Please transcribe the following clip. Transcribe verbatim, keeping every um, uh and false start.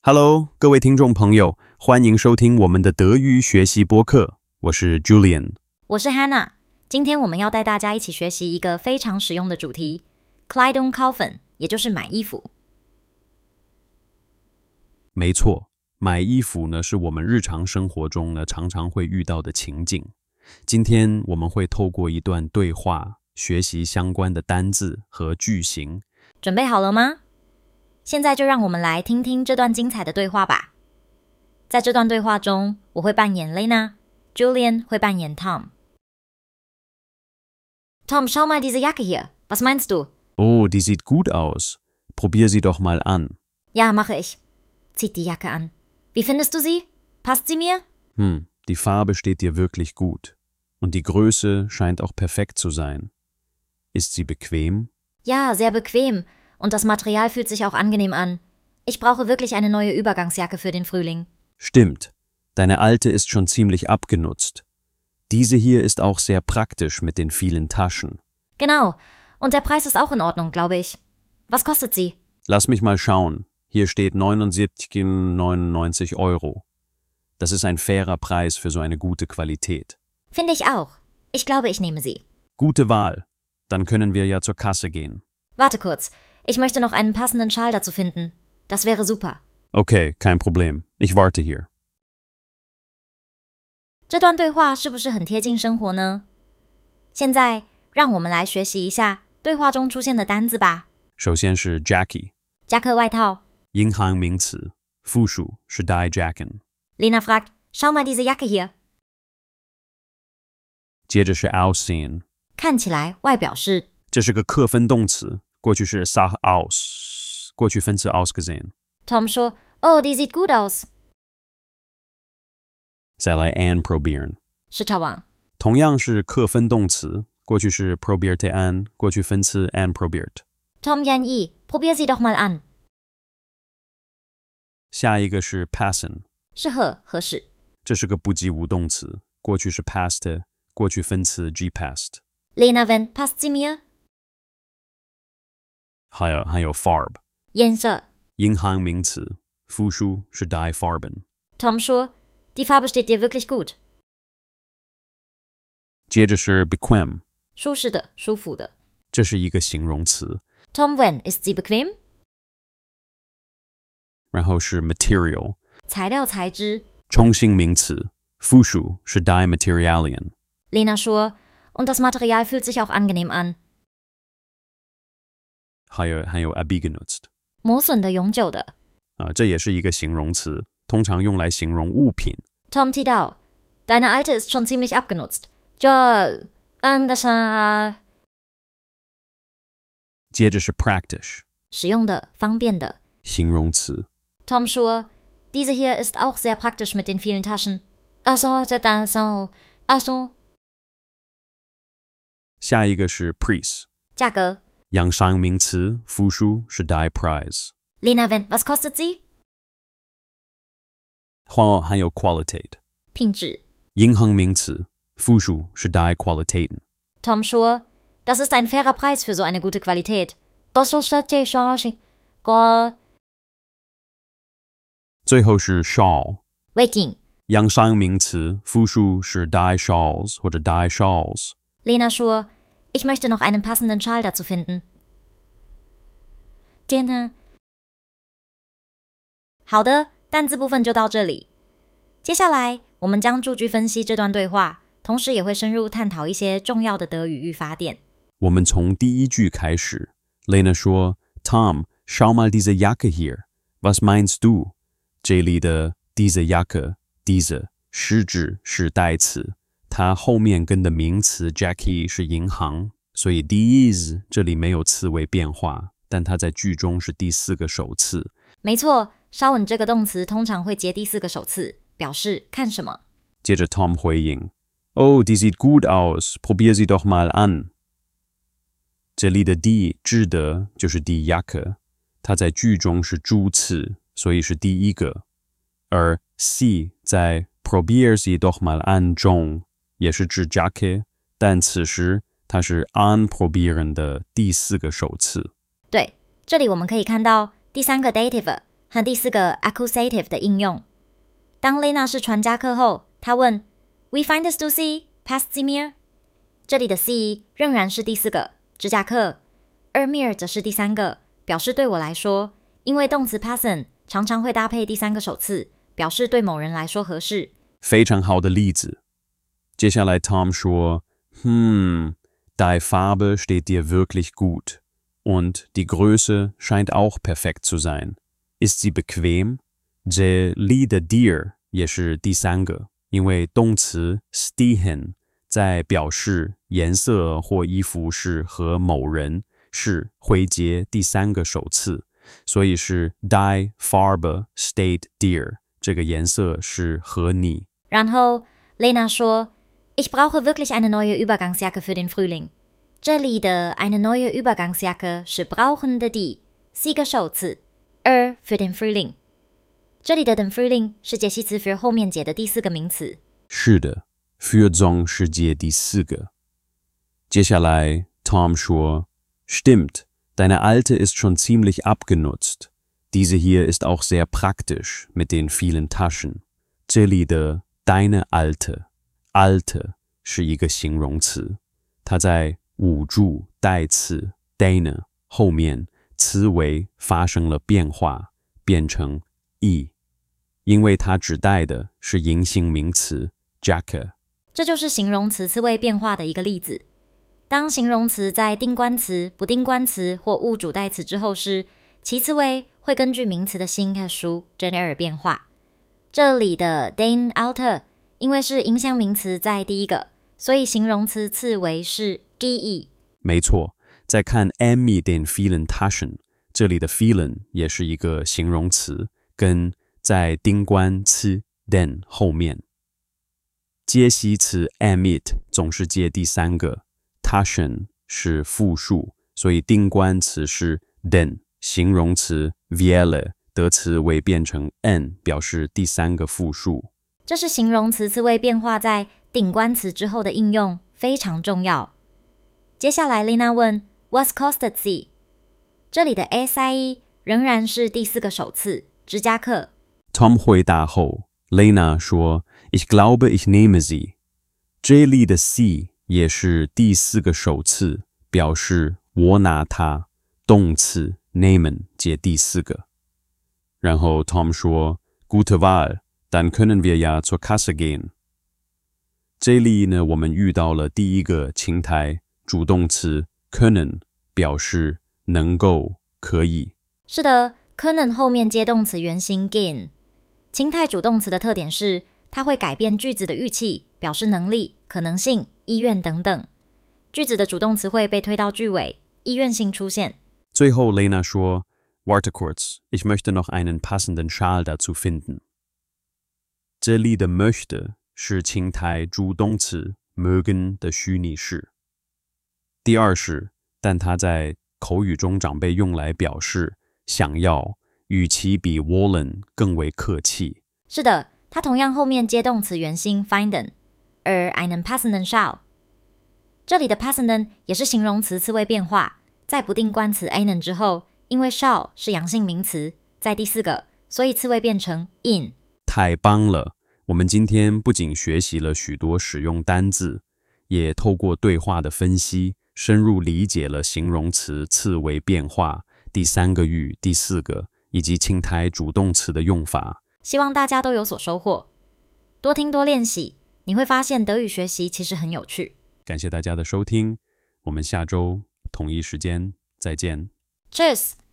Hello， 各位听众朋友，欢迎收听我们的德语学习播客，我是 Julian， 我是 Hannah。今天我们要带大家一起学习一个非常实用的主题 Kleidung kaufen， 也就是买衣服。 没错，买衣服呢是我们日常生活中呢常常会遇到的情境。今天我们会透过一段对话学习相关的单字和句型。 准备好了吗？现在就让我们来听听这段精彩的对话吧。在这段对话中，我会扮演 Lena， Julian 会扮演 Tom。Tom, schau mal diese Jacke hier. Was meinst du? Oh, die sieht gut aus. Probier sie doch mal an. Ja, mache ich. Zieht die Jacke an. Wie findest du sie? Passt sie mir? Hm, die Farbe steht dir wirklich gut. Und die Größe scheint auch perfekt zu sein. Ist sie bequem? Ja, sehr bequem. Und das Material fühlt sich auch angenehm an. Ich brauche wirklich eine neue Übergangsjacke für den Frühling. Stimmt. Deine alte ist schon ziemlich abgenutzt. Diese hier ist auch sehr praktisch mit den vielen Taschen. Genau. Und der Preis ist auch in Ordnung, glaube ich. Was kostet sie? Lass mich mal schauen. Hier steht neunundsiebzig neunundneunzig Euro. Das ist ein fairer Preis für so eine gute Qualität. Finde ich auch. Ich glaube, ich nehme sie. Gute Wahl. Dann können wir ja zur Kasse gehen. Warte kurz. Ich möchte noch einen passenden Schal dazu finden. Das wäre super. Okay, kein Problem. Ich warte hier. 这段对话是不是很贴近生活呢？现在让我们来学习一下对话中出现的单字吧。 首先是 Jackie， 夹克外套。 银行名词，复数是 die Jacken。 Lena fragt, schau mal diese Jacke hier. 接着是 aussehen， 看起来，外表是。 这是个客分动词，过去是 sah aus， 过去分词 ausgesehen。 Tom 说 Oh, die sieht gut aus. 再来 anprobieren， 是查网。 同样是客分动词，过去是 probierte an， 过去分词 anprobiert。 Tom 建议 probier sie doch mal an. 下一个是 passen， 是合合适。 这是个不及物动词，过去是 passte， 过去分词 gepasst。 Lena wenn, passt sie mir? 还有还有 farb， 颜色。 银行名词，复数是 die Farben。 Tom 说 Die Farbe steht dir wirklich gut. 接着是 bequem， 舒适的，舒服的。 这是一个形容词。 Tom wenn, ist sie bequem? 然后是 material， 材料材质。 中性名词，复数是 die Materialien。 Lena 说 Und das Material fühlt sich auch angenehm an. 还有还有 abgenutzt， 磨损的，永久的。 啊，这也是一个形容词，通常用来形容物品。 Tom 提到 Deine alte ist schon ziemlich abgenutzt. Ja, ähm, das war 接着是 praktisch， 实用的，方便的。 形容词。 Tom 说 Diese hier ist auch sehr praktisch mit den vielen Taschen. Ach so, das so, ach so. 下一个是 price， 价格。 养伤名词，复数是 die price。 Lena wenn, was kostet sie? 或还有 qualitate， 品质。 银行名词，复数是 die Qualitäten。 Tom 说 Das ist ein fairer Preis für so eine gute Qualität. Das ist tatsächlich Go 最后是 shawl， 围巾。 养伤名词，复数是 die shawls 或者 die shawls。 Lena 说 Ich möchte noch einen passenden Schal dazu finden. 天哪。好的，单字部分就到这里。接下来我们将逐句分析这段对话，同时也会深入探讨一些重要的德语语法点。 我们从第一句开始。 Lena 说 Tom, schau mal diese Jacke hier. Was meinst du? 这里的 diese Jacke, diese 是指是代词，它后面跟的名词 Jackie 是银行，所以 diese 这里没有词尾变化，但它在句中是第四个首次。 没错，稍稳这个动词通常会接第四个首次，表示看什么。 接着 Tom 回应 Oh, die sieht gut aus. Probier sie doch mal an. 这里的 die 指的就是 die Jacke， 它在句中是主词，所以是第一个。而 sie 在 probier sie doch mal an 中也是指 Jacke， 但此时它是 anprobieren 的第四个首次。 对，这里我们可以看到第三个 dative 和第四个 accusative 的应用。当 Lena 是传家客后，她问 We find us to see, past the mir？ 这里的 see 仍然是第四个指甲客，而 mir 则是第三个，表示对我来说，因为动词 passen 常常会搭配第三个首次，表示对某人来说合适。 非常好的例子。接下来 Tom 说 Hm, die Farbe steht dir wirklich gut. Und die Größe scheint auch perfekt zu sein. Ist sie bequem? 这里的 dir 也是第三个，因为动词 stehen 在表示颜色或衣服是和某人是会接第三个首次，所以是 die Farbe steht dir， 这个颜色是和你。 然后 Lena 说 Ich brauche wirklich eine neue Übergangsjacke für den Frühling。 这里的 eine neue Übergangsjacke 是 brauchen 的 die， 是一个首词，而 für den Frühling。 这里的 den Frühling 是介系词 für 后面接的第四个名词。 是的 für Song 是接第四个。接下来 Tom 说 Stimmt, deine alte ist schon ziemlich abgenutzt. Diese hier ist auch sehr praktisch mit den vielen Taschen. 这里的 deine alte alte 是一个形容词，它在五助代词 deine 后面词尾发生了变化，变成 e， 因为它指代的是阴性名词 Jacke。 这就是形容词词尾变化的一个例子。当形容词在定冠词、不定冠词或物主代词之后时，其词尾会根据名词的形和属真而变化。这里的 den alte 因为是影响名词在第一个，所以形容词次为是 ge。 没错，再看 mit den vielen Taschen， 这里的 vielen 也是一个形容词，跟在定冠词 den 后面。接系词 mit 总是接第三个， Taschen 是复数，所以定冠词是 den， 形容词 viele 得词尾变成 n， 表示第三个复数。 这是形容词词尾变化在定冠词之后的应用，非常重要。接下来 Lena 问 Was kostet sie？ 这里的 sie 仍然是第四个首次指甲客。 Tom 回答后 Lena 说 Ich glaube ich nehme sie。 这里的 sie 也是第四个首次，表示我拿它，动词 nehmen 接第四个。然后 Tom 说 Gute Wahl, dann können wir ja zur Kasse gehen。 这里呢，我们遇到了第一个情态主动词 können， 表示能够可以。 是的， können 后面接动词原形 gehen。 情态主动词的特点是它会改变句子的语气，表示能力、可能性、意愿等等。句子的主动词会被推到句尾，意愿性出现。 最后 Lena 说 Warte kurz, ich möchte noch einen passenden Schal dazu finden。 这里的 möchte 是情态主动词 mögen 的虚拟式。第二式，但它在口语中常被用来表示想要，语气比 wollen 更为客气。 是的，它同样后面接动词原形 finden， 而 einen passenden Schal。 这里的 passenden 也是形容词词尾变化，在不定冠词 einen 之后，因为 Schal 是阳性名词，在第四个，所以词尾变成 in。 太棒了！我们今天不仅学习了许多使用单字，也透过对话的分析，深入理解了形容词次尾变化、第三个语、第四个以及情态主动词的用法。 希望大家都有所收获，多听多练习，你会发现德语学习其实很有趣。 感谢大家的收听，我们下周同一时间再见。 Tschüss。